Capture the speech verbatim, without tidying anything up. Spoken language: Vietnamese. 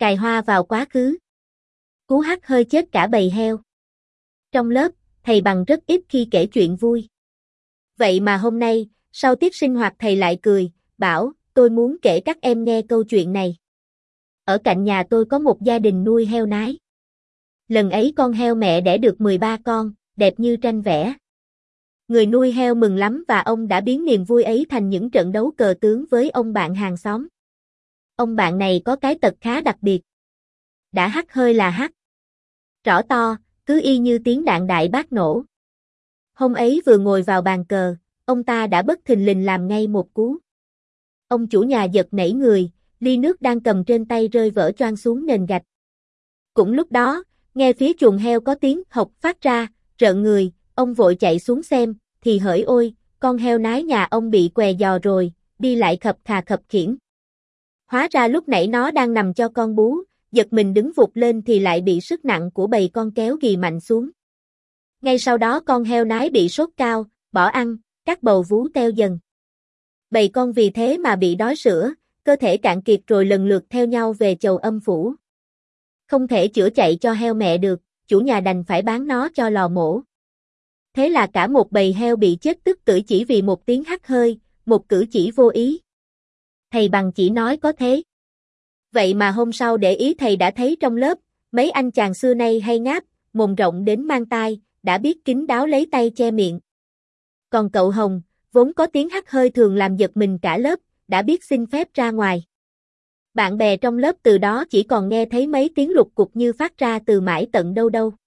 Cài hoa vào quá khứ. Cú hắt hơi chết cả bầy heo. Trong lớp, thầy Bằng rất ít khi kể chuyện vui. Vậy mà hôm nay, sau tiết sinh hoạt thầy lại cười, bảo, tôi muốn kể các em nghe câu chuyện này. Ở cạnh nhà tôi có một gia đình nuôi heo nái. Lần ấy con heo mẹ đẻ được mười ba con, đẹp như tranh vẽ. Người nuôi heo mừng lắm và ông đã biến niềm vui ấy thành những trận đấu cờ tướng với ông bạn hàng xóm. Ông bạn này có cái tật khá đặc biệt. Đã hắt hơi là hắt. Rõ to, cứ y như tiếng đạn đại bác nổ. Hôm ấy vừa ngồi vào bàn cờ, ông ta đã bất thình lình làm ngay một cú. Ông chủ nhà giật nảy người, ly nước đang cầm trên tay rơi vỡ choang xuống nền gạch. Cũng lúc đó, nghe phía chuồng heo có tiếng hộc phát ra, rợn người, ông vội chạy xuống xem, thì hỡi ôi, con heo nái nhà ông bị què giò rồi, đi lại khập khà khập khiễng. Hóa ra lúc nãy nó đang nằm cho con bú, giật mình đứng vụt lên thì lại bị sức nặng của bầy con kéo ghì mạnh xuống. Ngay sau đó con heo nái bị sốt cao, bỏ ăn, các bầu vú teo dần. Bầy con vì thế mà bị đói sữa, cơ thể cạn kiệt rồi lần lượt theo nhau về chầu âm phủ. Không thể chữa chạy cho heo mẹ được, chủ nhà đành phải bán nó cho lò mổ. Thế là cả một bầy heo bị chết tức tưởi chỉ vì một tiếng hắt hơi, một cử chỉ vô ý. Thầy Bằng chỉ nói có thế. Vậy mà hôm sau để ý thầy đã thấy trong lớp, mấy anh chàng xưa nay hay ngáp, mồm rộng đến mang tai, đã biết kín đáo lấy tay che miệng. Còn cậu Hồng, vốn có tiếng hắt hơi thường làm giật mình cả lớp, đã biết xin phép ra ngoài. Bạn bè trong lớp từ đó chỉ còn nghe thấy mấy tiếng lục cục như phát ra từ mãi tận đâu đâu.